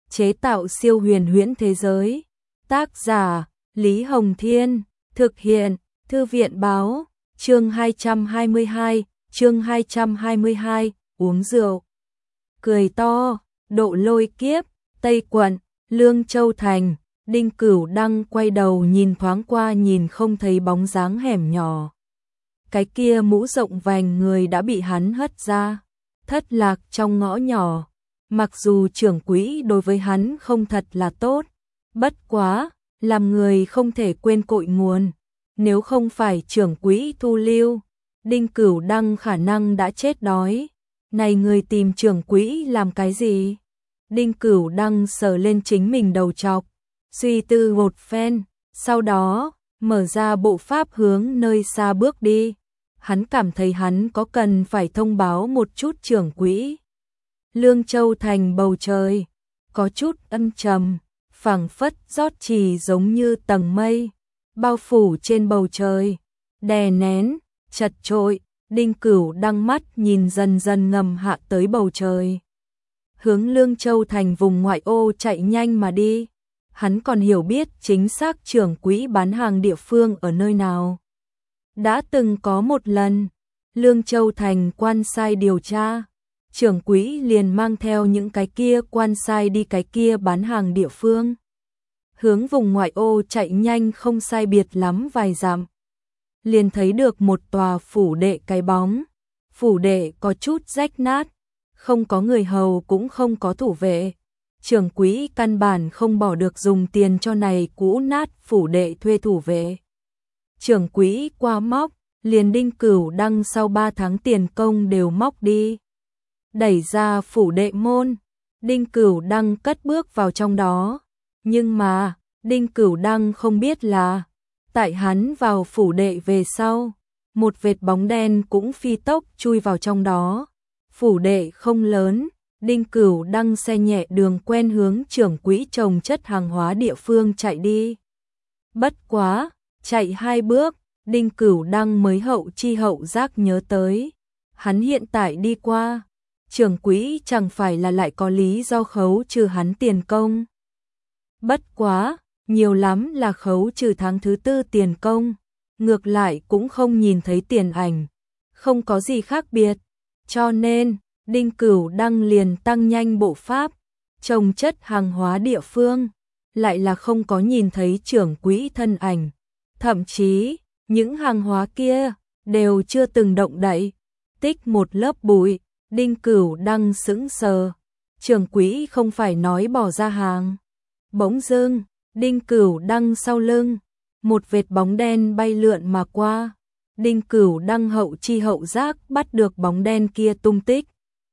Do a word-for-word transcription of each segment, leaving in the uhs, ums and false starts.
chế tạo siêu huyền huyễn thế giới. Tác giả Lý Hồng Thiên, thực hiện Thư viện Báo. Chương hai trăm hai mươi hai, chương hai trăm hai mươi hai, uống rượu. Cười to, Độ Lôi Kiếp, Tây Quận, Lương Châu Thành. Đinh Cửu Đăng quay đầu nhìn thoáng qua, nhìn không thấy bóng dáng hẻm nhỏ. Cái kia mũ rộng vành người đã bị hắn hất ra, thất lạc trong ngõ nhỏ. Mặc dù trưởng quỹ đối với hắn không thật là tốt, bất quá, làm người không thể quên cội nguồn. Nếu không phải trưởng quỹ thu lưu, Đinh Cửu Đăng khả năng đã chết đói. Này người tìm trưởng quỹ làm cái gì? Đinh Cửu Đăng sờ lên chính mình đầu trọc, suy tư một phen, sau đó mở ra bộ pháp hướng nơi xa bước đi. Hắn cảm thấy hắn có cần phải thông báo một chút trưởng quỹ. Lương Châu Thành bầu trời có chút âm trầm, phảng phất rót chỉ giống như tầng mây bao phủ trên bầu trời, đè nén, chật trội. Đinh Cửu Đăng mắt nhìn dần dần ngầm hạ tới bầu trời, hướng Lương Châu Thành vùng ngoại ô chạy nhanh mà đi. Hắn còn hiểu biết chính xác trưởng quỹ bán hàng địa phương ở nơi nào. Đã từng có một lần, Lương Châu Thành quan sai điều tra, trưởng quỹ liền mang theo những cái kia quan sai đi cái kia bán hàng địa phương. Hướng vùng ngoại ô chạy nhanh không sai biệt lắm vài dặm, liền thấy được một tòa phủ đệ cái bóng. Phủ đệ có chút rách nát, không có người hầu cũng không có thủ vệ. Trưởng quỹ căn bản không bỏ được dùng tiền cho này cũ nát phủ đệ thuê thủ vệ. Trưởng quỹ qua móc, liền Đinh Cửu Đăng sau ba tháng tiền công đều móc đi. Đẩy ra phủ đệ môn, Đinh Cửu Đăng cất bước vào trong đó. Nhưng mà, Đinh Cửu Đăng không biết là, tại hắn vào phủ đệ về sau, một vệt bóng đen cũng phi tốc chui vào trong đó. Phủ đệ không lớn, Đinh Cửu Đăng xe nhẹ đường quen hướng trưởng quỹ trồng chất hàng hóa địa phương chạy đi. Bất quá, chạy hai bước, Đinh Cửu Đăng mới hậu chi hậu giác nhớ tới. Hắn hiện tại đi qua, trưởng quỹ chẳng phải là lại có lý do khấu trừ hắn tiền công. Bất quá, nhiều lắm là khấu trừ tháng thứ tư tiền công, ngược lại cũng không nhìn thấy tiền ảnh, không có gì khác biệt. Cho nên, Đinh Cửu Đăng liền tăng nhanh bộ pháp, trồng chất hàng hóa địa phương, lại là không có nhìn thấy trưởng quỹ thân ảnh. Thậm chí, những hàng hóa kia đều chưa từng động đậy. Tích một lớp bụi, Đinh Cửu Đăng sững sờ. Trưởng quỹ không phải nói bỏ ra hàng. Bỗng dưng, Đinh Cửu Đăng sau lưng, một vệt bóng đen bay lượn mà qua. Đinh Cửu Đăng hậu chi hậu giác bắt được bóng đen kia tung tích.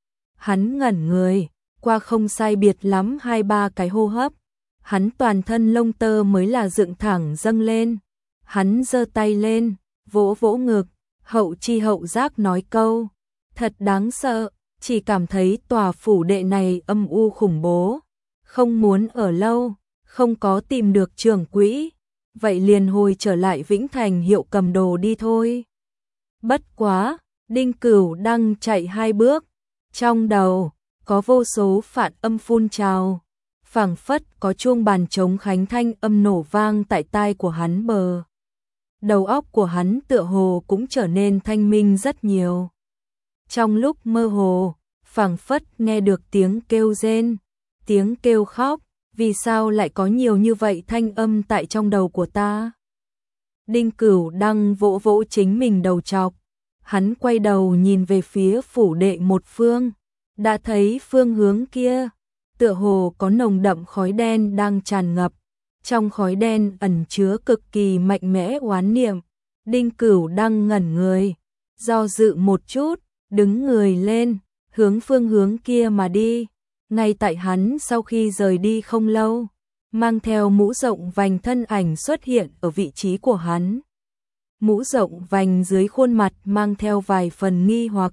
Hắn ngẩn người, qua không sai biệt lắm hai ba cái hô hấp, hắn toàn thân lông tơ mới là dựng thẳng dâng lên. Hắn giơ tay lên, vỗ vỗ ngực, hậu chi hậu giác nói câu, thật đáng sợ, chỉ cảm thấy tòa phủ đệ này âm u khủng bố, không muốn ở lâu, không có tìm được trưởng quỹ, vậy liền hồi trở lại Vĩnh Thành hiệu cầm đồ đi thôi. Bất quá, Đinh Cửu Đăng chạy hai bước, trong đầu có vô số phản âm phun trào, phảng phất có chuông bàn trống khánh thanh âm nổ vang tại tai của hắn bờ. Đầu óc của hắn tựa hồ cũng trở nên thanh minh rất nhiều. Trong lúc mơ hồ, phảng phất nghe được tiếng kêu rên, tiếng kêu khóc, vì sao lại có nhiều như vậy thanh âm tại trong đầu của ta? Đinh Cửu Đăng vỗ vỗ chính mình đầu trọc, hắn quay đầu nhìn về phía phủ đệ một phương, đã thấy phương hướng kia, tựa hồ có nồng đậm khói đen đang tràn ngập, trong khói đen ẩn chứa cực kỳ mạnh mẽ oán niệm. Đinh Cửu Đăng ngẩn người, do dự một chút, đứng người lên, hướng phương hướng kia mà đi. Ngay tại hắn sau khi rời đi không lâu, mang theo mũ rộng vành thân ảnh xuất hiện ở vị trí của hắn. Mũ rộng vành dưới khuôn mặt mang theo vài phần nghi hoặc.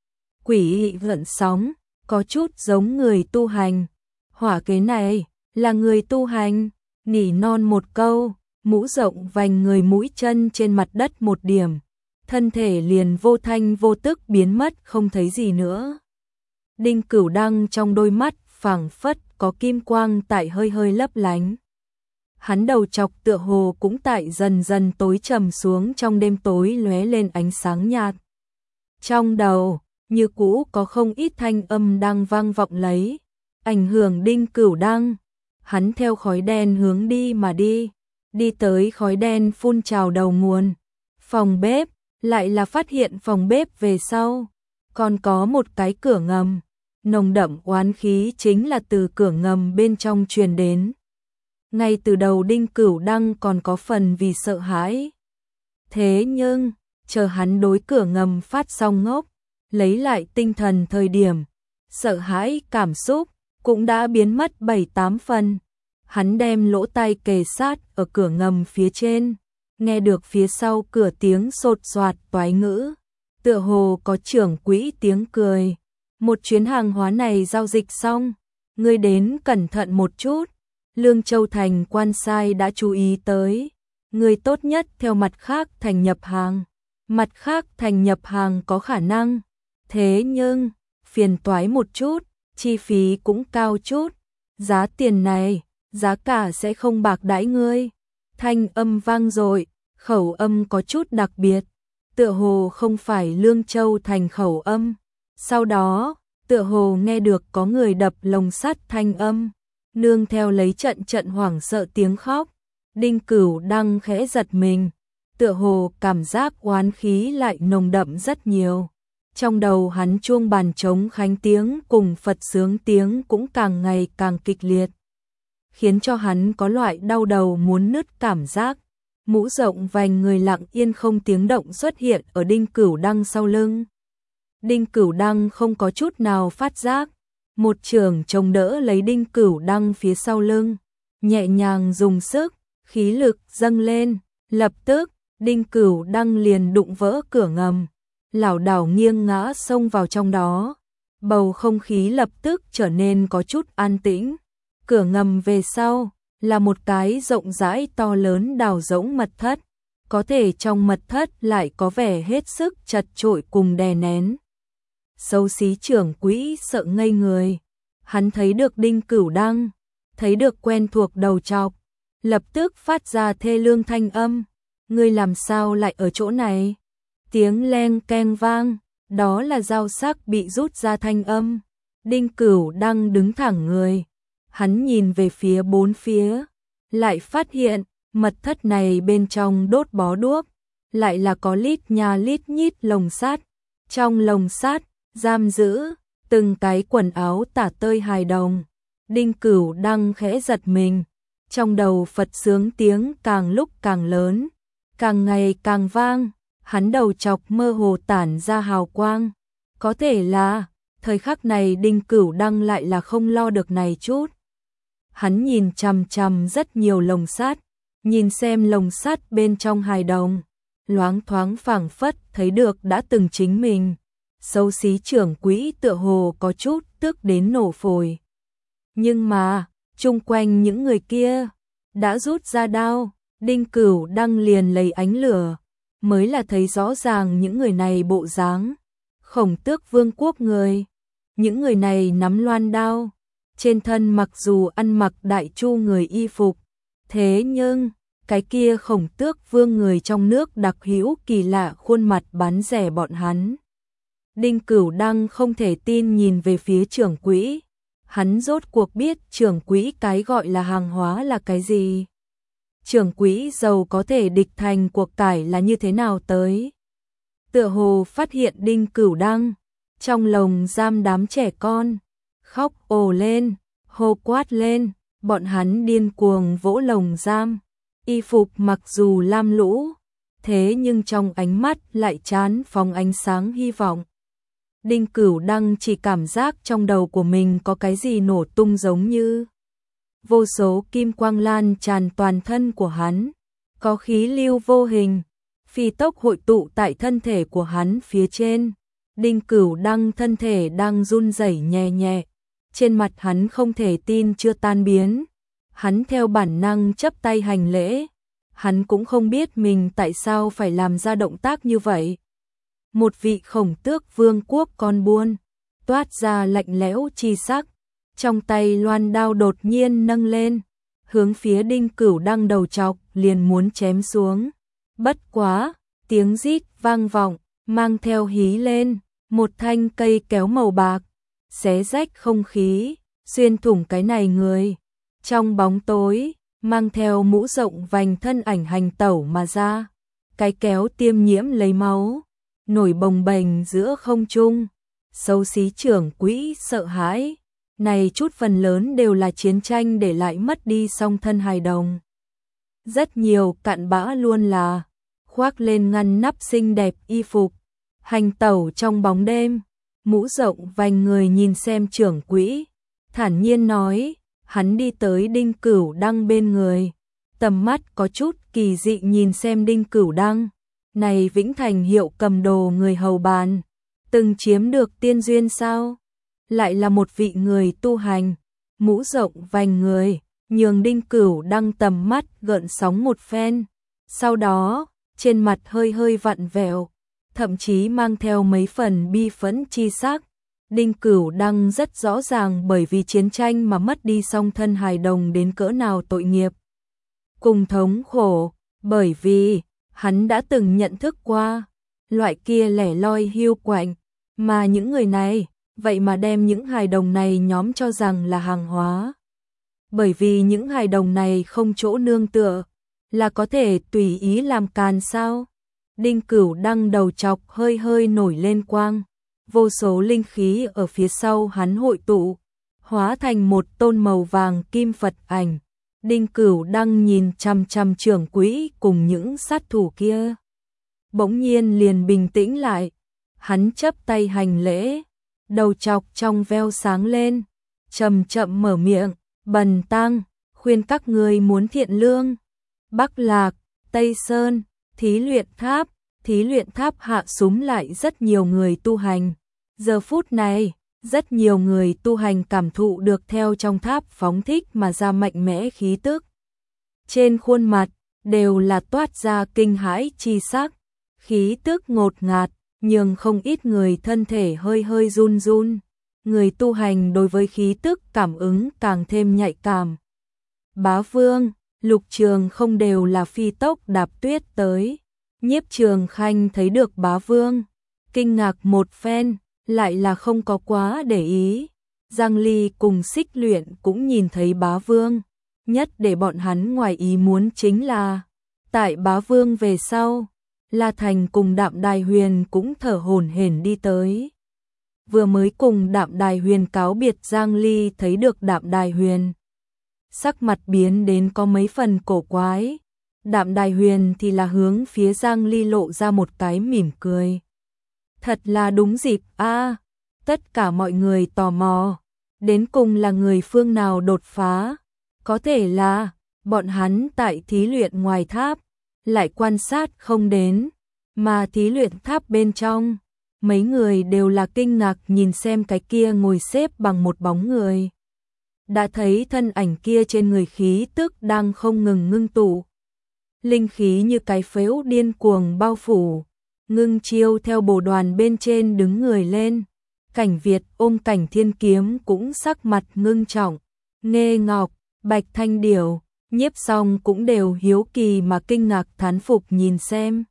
Quỷ gợn sóng, có chút giống người tu hành. Hỏa kế này, là người tu hành, nỉ non một câu, mũ rộng vành người mũi chân trên mặt đất một điểm. Thân thể liền vô thanh vô tức biến mất không thấy gì nữa. Đinh Cửu Đăng trong đôi mắt phảng phất có kim quang tại hơi hơi lấp lánh. Hắn đầu chọc tựa hồ cũng tại dần dần tối trầm xuống, trong đêm tối lóe lên ánh sáng nhạt. Trong đầu, như cũ có không ít thanh âm đang vang vọng lấy, ảnh hưởng Đinh Cửu Đăng. Hắn theo khói đen hướng đi mà đi, đi tới khói đen phun trào đầu nguồn. Phòng bếp, lại là phát hiện phòng bếp về sau, còn có một cái cửa ngầm, nồng đậm oán khí chính là từ cửa ngầm bên trong truyền đến. Ngay từ đầu Đinh Cửu Đăng còn có phần vì sợ hãi. Thế nhưng, chờ hắn đối cửa ngầm phát xong ngốc, lấy lại tinh thần thời điểm, sợ hãi cảm xúc cũng đã biến mất bảy tám phần. Hắn đem lỗ tai kề sát ở cửa ngầm phía trên, nghe được phía sau cửa tiếng sột soạt toái ngữ, tựa hồ có trưởng quỹ tiếng cười. Một chuyến hàng hóa này giao dịch xong, ngươi đến cẩn thận một chút. Lương Châu Thành quan sai đã chú ý tới, ngươi tốt nhất theo mặt khác thành nhập hàng. Mặt khác thành nhập hàng có khả năng, thế nhưng phiền toái một chút, chi phí cũng cao chút. Giá tiền này, giá cả sẽ không bạc đãi ngươi. Thanh âm vang dội, khẩu âm có chút đặc biệt, tựa hồ không phải Lương Châu Thành khẩu âm. Sau đó, tựa hồ nghe được có người đập lồng sắt thanh âm, nương theo lấy trận trận hoảng sợ tiếng khóc. Đinh Cửu Đăng khẽ giật mình, tựa hồ cảm giác oán khí lại nồng đậm rất nhiều. Trong đầu hắn chuông bàn trống khánh tiếng cùng Phật sướng tiếng cũng càng ngày càng kịch liệt, khiến cho hắn có loại đau đầu muốn nứt cảm giác. Mũ rộng vành người lặng yên không tiếng động xuất hiện ở Đinh Cửu Đăng sau lưng. Đinh Cửu Đăng không có chút nào phát giác, một chưởng chống đỡ lấy Đinh Cửu Đăng phía sau lưng, nhẹ nhàng dùng sức, khí lực dâng lên, lập tức, Đinh Cửu Đăng liền đụng vỡ cửa ngầm, lảo đảo nghiêng ngã xông vào trong đó. Bầu không khí lập tức trở nên có chút an tĩnh. Cửa ngầm về sau là một cái rộng rãi to lớn đào rỗng mật thất, có thể trong mật thất lại có vẻ hết sức chật chội cùng đè nén. Xấu xí trưởng quỹ sợ ngây người, hắn thấy được Đinh Cửu Đăng, thấy được quen thuộc đầu trọc, lập tức phát ra thê lương thanh âm, ngươi làm sao lại ở chỗ này? Tiếng leng keng vang, đó là dao sắc bị rút ra thanh âm. Đinh Cửu Đăng đứng thẳng người, hắn nhìn về phía bốn phía, lại phát hiện mật thất này bên trong đốt bó đuốc, lại là có lít nha lít nhít lồng sắt. Trong lồng sắt giam giữ từng cái quần áo tả tơi hài đồng. Đinh Cửu Đăng khẽ giật mình, trong đầu Phật sướng tiếng càng lúc càng lớn, càng ngày càng vang, hắn đầu chọc mơ hồ tản ra hào quang. Có thể là, thời khắc này Đinh Cửu Đăng lại là không lo được này chút. Hắn nhìn chằm chằm rất nhiều lồng sắt, nhìn xem lồng sắt bên trong hài đồng, loáng thoáng phảng phất thấy được đã từng chính mình. Xấu xí trưởng quỹ tựa hồ có chút tức đến nổ phổi. Nhưng mà, chung quanh những người kia đã rút ra đao, Đinh Cửu Đăng liền lấy ánh lửa, mới là thấy rõ ràng những người này bộ dáng. Khổng Tước Vương quốc người, những người này nắm loan đao, trên thân mặc dù ăn mặc đại chu người y phục, thế nhưng cái kia Khổng Tước Vương người trong nước đặc hữu kỳ lạ khuôn mặt bán rẻ bọn hắn. Đinh Cửu Đăng không thể tin nhìn về phía trưởng quỹ, hắn rốt cuộc biết trưởng quỹ cái gọi là hàng hóa là cái gì. Trưởng quỹ giàu có thể địch thành cuộc cải là như thế nào tới. Tựa hồ phát hiện Đinh Cửu Đăng, trong lồng giam đám trẻ con, khóc ồ lên, hô quát lên, bọn hắn điên cuồng vỗ lồng giam, y phục mặc dù lam lũ, thế nhưng trong ánh mắt lại chán phóng ánh sáng hy vọng. Đinh Cửu Đăng chỉ cảm giác trong đầu của mình có cái gì nổ tung giống như vô số kim quang lan tràn toàn thân của hắn, có khí lưu vô hình phi tốc hội tụ tại thân thể của hắn phía trên. Đinh Cửu Đăng thân thể đang run rẩy nhẹ nhẹ, trên mặt hắn không thể tin chưa tan biến. Hắn theo bản năng chắp tay hành lễ, hắn cũng không biết mình tại sao phải làm ra động tác như vậy. Một vị Khổng Tước Vương quốc con buôn, toát ra lạnh lẽo chi sắc, trong tay loan đao đột nhiên nâng lên, hướng phía Đinh Cửu Đăng đầu chọc liền muốn chém xuống. Bất quá, tiếng rít vang vọng, mang theo hí lên, một thanh cây kéo màu bạc, xé rách không khí, xuyên thủng cái này người. Trong bóng tối, mang theo mũ rộng vành thân ảnh hành tẩu mà ra, cái kéo tiêm nhiễm lấy máu, nổi bồng bềnh giữa không trung. Xấu xí trưởng quỹ sợ hãi, này chút phần lớn đều là chiến tranh để lại mất đi song thân hài đồng. Rất nhiều cặn bã luôn là khoác lên ngăn nắp xinh đẹp y phục, hành tẩu trong bóng đêm, mũ rộng vành người nhìn xem trưởng quỹ, thản nhiên nói, hắn đi tới Đinh Cửu Đăng bên người, tầm mắt có chút kỳ dị nhìn xem Đinh Cửu Đăng, này Vĩnh Thành hiệu cầm đồ người hầu bàn, từng chiếm được tiên duyên sao? Lại là một vị người tu hành, mũ rộng vành người, nhường Đinh Cửu Đăng tầm mắt gợn sóng một phen, sau đó, trên mặt hơi hơi vặn vẹo, thậm chí mang theo mấy phần bi phẫn chi sắc. Đinh Cửu Đăng rất rõ ràng bởi vì chiến tranh mà mất đi song thân hài đồng đến cỡ nào tội nghiệp. Cùng thống khổ, bởi vì, hắn đã từng nhận thức qua, loại kia lẻ loi hiu quạnh, mà những người này, vậy mà đem những hài đồng này nhóm cho rằng là hàng hóa. Bởi vì những hài đồng này không chỗ nương tựa, là có thể tùy ý làm càn sao. Đinh Cửu Đăng đầu chọc hơi hơi nổi lên quang, vô số linh khí ở phía sau hắn hội tụ, hóa thành một tôn màu vàng kim Phật ảnh. Đinh Cửu Đăng nhìn chằm chằm trưởng quỹ cùng những sát thủ kia. Bỗng nhiên liền bình tĩnh lại, hắn chắp tay hành lễ, đầu chọc trong veo sáng lên, chậm chậm mở miệng, bần tăng, khuyên các người muốn thiện lương. Bắc Lạc, Tây Sơn, Thí Luyện Tháp, Thí Luyện Tháp hạ súm lại rất nhiều người tu hành. Giờ phút này, rất nhiều người tu hành cảm thụ được theo trong tháp phóng thích mà ra mạnh mẽ khí tức. Trên khuôn mặt, đều là toát ra kinh hãi chi sắc, khí tức ngột ngạt, nhưng không ít người thân thể hơi hơi run run. Người tu hành đối với khí tức cảm ứng càng thêm nhạy cảm. Bá Vương, Lục Trường không đều là phi tốc đạp tuyết tới. Nhiếp Trường Khanh thấy được Bá Vương, kinh ngạc một phen, lại là không có quá để ý. Giang Ly cùng Xích Luyện cũng nhìn thấy Bá Vương, nhất để bọn hắn ngoài ý muốn chính là, tại Bá Vương về sau, La Thành cùng Đạm Đài Huyền cũng thở hổn hển đi tới. Vừa mới cùng Đạm Đài Huyền cáo biệt, Giang Ly thấy được Đạm Đài Huyền, sắc mặt biến đến có mấy phần cổ quái. Đạm Đài Huyền thì là hướng phía Giang Ly lộ ra một cái mỉm cười. Thật là đúng dịp a, à, tất cả mọi người tò mò, đến cùng là người phương nào đột phá, có thể là bọn hắn tại thí luyện ngoài tháp lại quan sát không đến, mà thí luyện tháp bên trong, mấy người đều là kinh ngạc nhìn xem cái kia ngồi xếp bằng một bóng người. Đã thấy thân ảnh kia trên người khí tức đang không ngừng ngưng tụ. Linh khí như cái phếu điên cuồng bao phủ, Ngưng Chiêu theo bồ đoàn bên trên đứng người lên. Cảnh Việt ôm Cảnh Thiên Kiếm cũng sắc mặt ngưng trọng. Nghê Ngọc, Bạch Thanh Điểu, Nhiếp Song cũng đều hiếu kỳ mà kinh ngạc thán phục nhìn xem.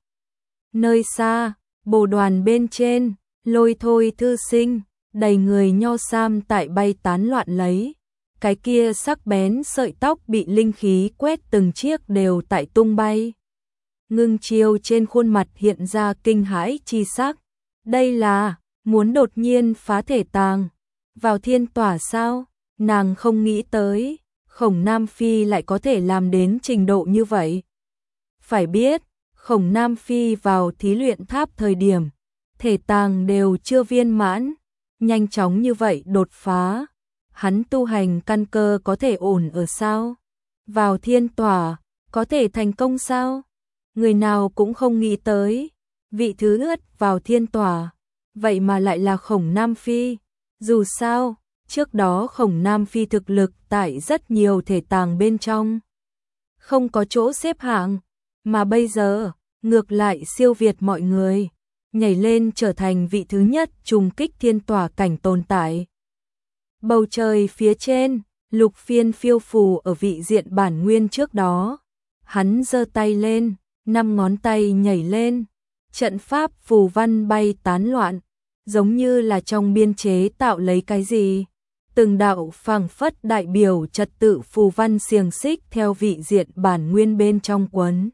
Nơi xa, bồ đoàn bên trên, Lôi Thôi thư sinh, đầy người nho sam tại bay tán loạn lấy. Cái kia sắc bén sợi tóc bị linh khí quét từng chiếc đều tại tung bay. Ngưng Chiêu trên khuôn mặt hiện ra kinh hãi chi sắc. Đây là muốn đột nhiên phá thể tàng, vào thiên tỏa sao? Nàng không nghĩ tới, Khổng Nam Phi lại có thể làm đến trình độ như vậy. Phải biết, Khổng Nam Phi vào thí luyện tháp thời điểm, thể tàng đều chưa viên mãn, nhanh chóng như vậy đột phá. Hắn tu hành căn cơ có thể ổn ở sao? Vào thiên tỏa, có thể thành công sao? Người nào cũng không nghĩ tới, vị thứ ướt vào thiên tỏa, vậy mà lại là Khổng Nam Phi. Dù sao, trước đó Khổng Nam Phi thực lực tại rất nhiều thể tàng bên trong, không có chỗ xếp hạng, mà bây giờ, ngược lại siêu việt mọi người, nhảy lên trở thành vị thứ nhất trùng kích thiên tỏa cảnh tồn tại. Bầu trời phía trên, Lục Phiên phiêu phù ở vị diện bản nguyên trước đó. Hắn giơ tay lên, năm ngón tay nhảy lên, trận pháp phù văn bay tán loạn, giống như là trong biên chế tạo lấy cái gì. Từng đạo phảng phất đại biểu trật tự phù văn xiềng xích theo vị diện bản nguyên bên trong quấn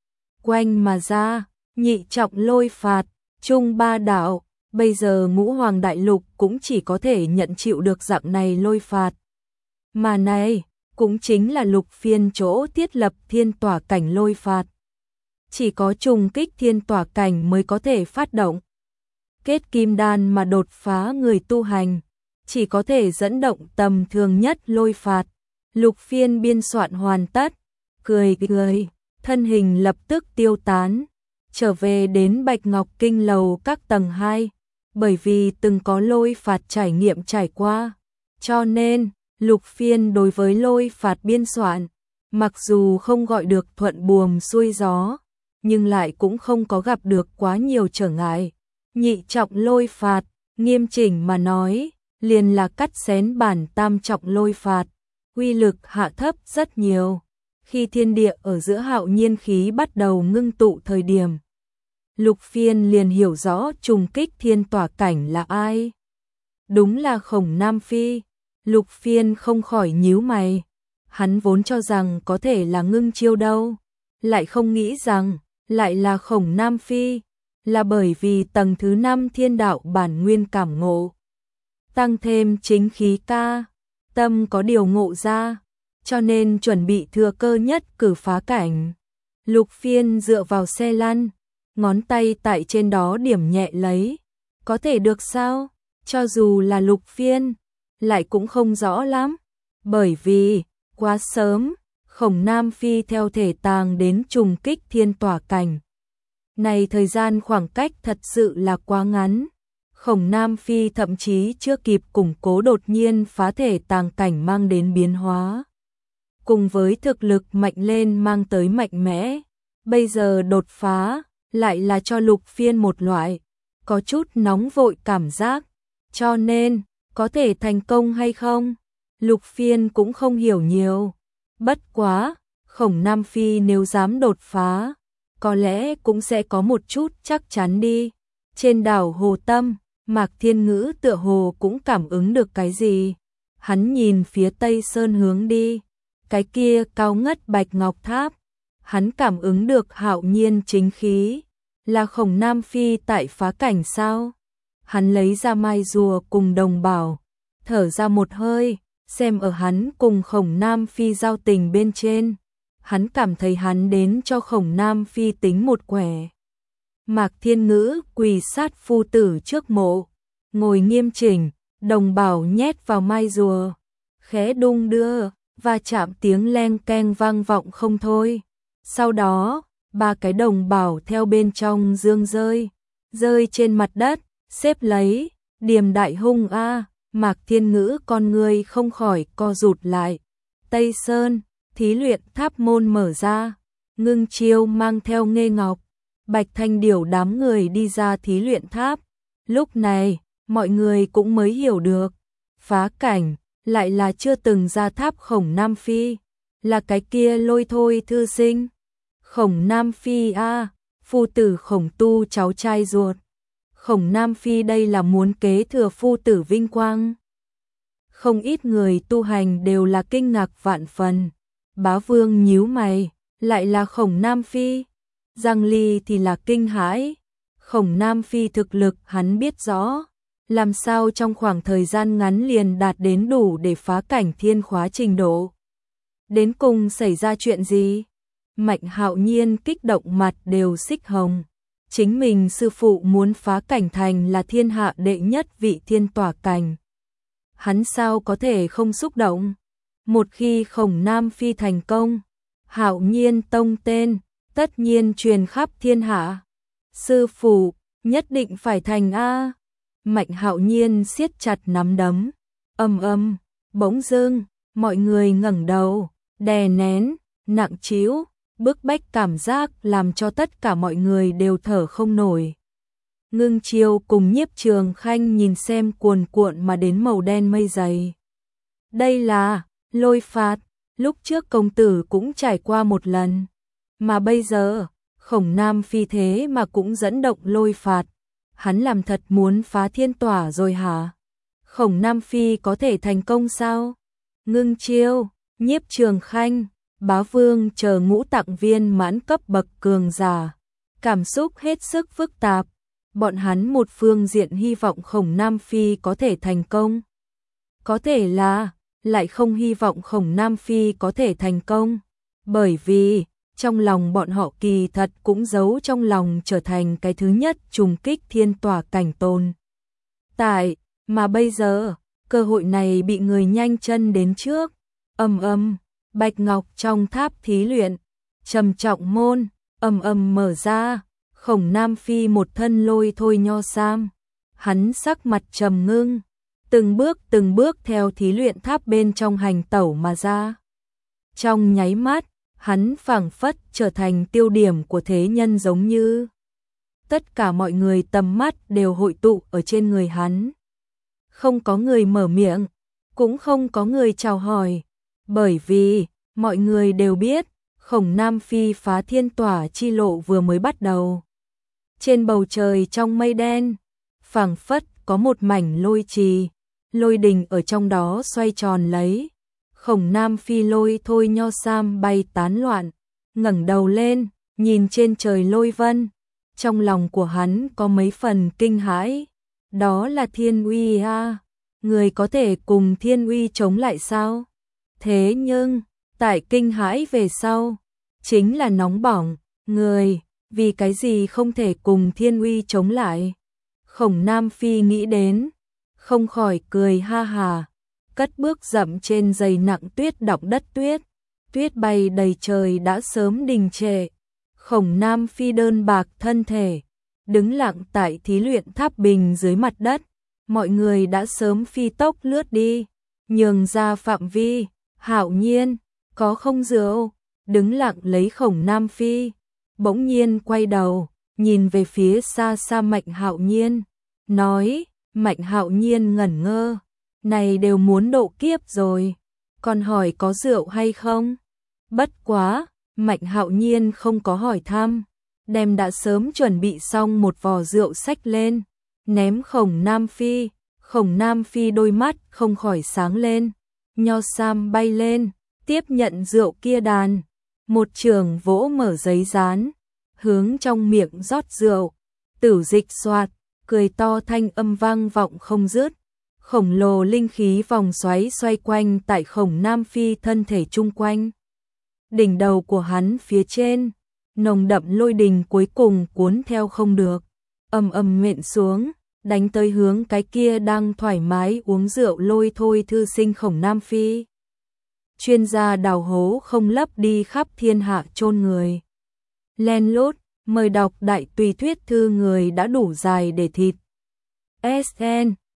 quanh mà ra, nhị trọng lôi phạt, trung ba đạo, bây giờ ngũ hoàng đại lục cũng chỉ có thể nhận chịu được dạng này lôi phạt. Mà này, cũng chính là Lục Phiên chỗ thiết lập thiên tỏa cảnh lôi phạt. Chỉ có trùng kích thiên tỏa cảnh mới có thể phát động. Kết kim đan mà đột phá người tu hành, chỉ có thể dẫn động tầm thường nhất lôi phạt. Lục Phiên biên soạn hoàn tất, cười cười, thân hình lập tức tiêu tán, trở về đến Bạch Ngọc Kinh lầu các tầng hai, bởi vì từng có lôi phạt trải nghiệm trải qua, cho nên Lục Phiên đối với lôi phạt biên soạn, mặc dù không gọi được thuận buồm xuôi gió, nhưng lại cũng không có gặp được quá nhiều trở ngại. Nhị trọng lôi phạt, nghiêm chỉnh mà nói, liền là cắt xén bản tam trọng lôi phạt, uy lực hạ thấp rất nhiều. Khi thiên địa ở giữa hạo nhiên khí bắt đầu ngưng tụ thời điểm, Lục Phiên liền hiểu rõ trùng kích thiên tỏa cảnh là ai. Đúng là Khổng Nam Phi. Lục Phiên không khỏi nhíu mày, hắn vốn cho rằng có thể là Ngưng Chiêu đâu, lại không nghĩ rằng lại là Khổng Nam Phi, là bởi vì tầng thứ năm thiên đạo bản nguyên cảm ngộ, tăng thêm chính khí ca, tâm có điều ngộ ra, cho nên chuẩn bị thừa cơ nhất cử phá cảnh. Lục Phiên dựa vào xe lăn, ngón tay tại trên đó điểm nhẹ lấy, có thể được sao? Cho dù là Lục Phiên, lại cũng không rõ lắm, bởi vì quá sớm, Khổng Nam Phi theo thể tàng đến trùng kích thiên tỏa cảnh. Này thời gian khoảng cách thật sự là quá ngắn, Khổng Nam Phi thậm chí chưa kịp củng cố đột nhiên phá thể tàng cảnh mang đến biến hóa. Cùng với thực lực mạnh lên mang tới mạnh mẽ, bây giờ đột phá, lại là cho Lục Phiên một loại, có chút nóng vội cảm giác, cho nên, có thể thành công hay không? Lục Phiên cũng không hiểu nhiều. Bất quá, Khổng Nam Phi nếu dám đột phá, có lẽ cũng sẽ có một chút chắc chắn đi. Trên đảo Hồ Tâm, Mạc Thiên Ngữ tựa hồ cũng cảm ứng được cái gì. Hắn nhìn phía Tây Sơn hướng đi, cái kia cao ngất Bạch Ngọc Tháp. Hắn cảm ứng được hạo nhiên chính khí, là Khổng Nam Phi tại phá cảnh sao? Hắn lấy ra mai rùa cùng đồng bảo, thở ra một hơi, xem ở hắn cùng Khổng Nam Phi giao tình bên trên. Hắn cảm thấy hắn đến cho Khổng Nam Phi tính một quẻ. Mạc Thiên Ngữ quỳ sát phu tử trước mộ, ngồi nghiêm chỉnh, đồng bảo nhét vào mai rùa, khẽ đung đưa, và chạm tiếng leng keng vang vọng không thôi. Sau đó, ba cái đồng bảo theo bên trong dương rơi, rơi trên mặt đất, xếp lấy, điềm đại hung a. Mạc Thiên Ngữ con người không khỏi co rụt lại. Tây Sơn, thí luyện tháp môn mở ra, Ngưng Chiêu mang theo Nghê Ngọc, Bạch Thanh Điểu đám người đi ra thí luyện tháp. Lúc này, mọi người cũng mới hiểu được, phá cảnh, lại là chưa từng ra tháp Khổng Nam Phi, là cái kia Lôi Thôi thư sinh. Khổng Nam Phi a, phu tử Khổng Tu cháu trai ruột. Khổng Nam Phi đây là muốn kế thừa phu tử vinh quang. Không ít người tu hành đều là kinh ngạc vạn phần. Bá Vương nhíu mày, lại là Khổng Nam Phi. Giang Ly thì là kinh hãi. Khổng Nam Phi thực lực hắn biết rõ, làm sao trong khoảng thời gian ngắn liền đạt đến đủ để phá cảnh thiên khóa trình độ. Đến cùng xảy ra chuyện gì? Mạnh Hạo Nhiên kích động mặt đều xích hồng. Chính mình sư phụ muốn phá cảnh thành là thiên hạ đệ nhất vị thiên tỏa cảnh. Hắn sao có thể không xúc động? Một khi Khổng Nam Phi thành công, Hạo Nhiên tông tên tất nhiên truyền khắp thiên hạ. Sư phụ nhất định phải thành a. Mạnh Hạo Nhiên siết chặt nắm đấm, ầm ầm, bỗng dưng, mọi người ngẩng đầu, đè nén, nặng trĩu, bức bách cảm giác làm cho tất cả mọi người đều thở không nổi. Ngưng Chiêu cùng Nhiếp Trường Khanh nhìn xem cuồn cuộn mà đến màu đen mây dày. Đây là lôi phạt, lúc trước công tử cũng trải qua một lần, mà bây giờ, Khổng Nam Phi thế mà cũng dẫn động lôi phạt, hắn làm thật muốn phá thiên tỏa rồi hả? Khổng Nam Phi có thể thành công sao? Ngưng Chiêu, Nhiếp Trường Khanh, Bá Vương chờ ngũ tạng viên mãn cấp bậc cường giả, cảm xúc hết sức phức tạp, bọn hắn một phương diện hy vọng Khổng Nam Phi có thể thành công, có thể là lại không hy vọng Khổng Nam Phi có thể thành công, bởi vì trong lòng bọn họ kỳ thật cũng giấu trong lòng trở thành cái thứ nhất trùng kích thiên tỏa cảnh tồn tại, mà bây giờ, cơ hội này bị người nhanh chân đến trước. Ầm ầm, bạch ngọc trong tháp thí luyện, trầm trọng môn, ầm ầm mở ra, Khổng Nam Phi một thân lôi thôi nho sam, hắn sắc mặt trầm ngưng, từng bước từng bước theo thí luyện tháp bên trong hành tẩu mà ra. Trong nháy mắt, hắn phảng phất trở thành tiêu điểm của thế nhân, giống như tất cả mọi người tầm mắt đều hội tụ ở trên người hắn. Không có người mở miệng, cũng không có người chào hỏi, bởi vì mọi người đều biết Khổng Nam Phi phá thiên tỏa chi lộ vừa mới bắt đầu. Trên bầu trời trong mây đen, phảng phất có một mảnh lôi trì, lôi đình ở trong đó xoay tròn lấy. Khổng Nam Phi lôi thôi nho sam bay tán loạn, ngẩng đầu lên, nhìn trên trời lôi vân, trong lòng của hắn có mấy phần kinh hãi, đó là thiên uy a, người có thể cùng thiên uy chống lại sao? Thế nhưng, tại kinh hãi về sau, chính là nóng bỏng, người, vì cái gì không thể cùng thiên uy chống lại? Khổng Nam Phi nghĩ đến, không khỏi cười ha hà, cất bước dậm trên dày nặng tuyết đọng đất tuyết, tuyết bay đầy trời đã sớm đình trệ. Khổng Nam Phi đơn bạc thân thể, đứng lặng tại thí luyện tháp bình dưới mặt đất, mọi người đã sớm phi tốc lướt đi, nhường ra phạm vi. Hạo Nhiên, có không rượu? Đứng lặng lấy Khổng Nam Phi, bỗng nhiên quay đầu, nhìn về phía xa xa Mạnh Hạo Nhiên, nói. Mạnh Hạo Nhiên ngẩn ngơ, này đều muốn độ kiếp rồi, còn hỏi có rượu hay không? Bất quá, Mạnh Hạo Nhiên không có hỏi thăm, đem đã sớm chuẩn bị xong một vò rượu xách lên, ném Khổng Nam Phi. Khổng Nam Phi đôi mắt không khỏi sáng lên, nho sam bay lên, tiếp nhận rượu kia đàn, một trường vỗ mở giấy dán, hướng trong miệng rót rượu, Tử Dịch xoạt, cười to thanh âm vang vọng không dứt, khổng lồ linh khí vòng xoáy xoay quanh tại Khổng Nam Phi thân thể chung quanh. Đỉnh đầu của hắn phía trên, nồng đậm lôi đình cuối cùng cuốn theo không được, ầm ầm nện xuống, đánh tới hướng cái kia đang thoải mái uống rượu lôi thôi thư sinh Khổng Nam Phi. Chuyên gia đào hố không lấp đi khắp thiên hạ chôn người. Len lút, mời đọc đại tùy thuyết thư người đã đủ dài để thịt. ét en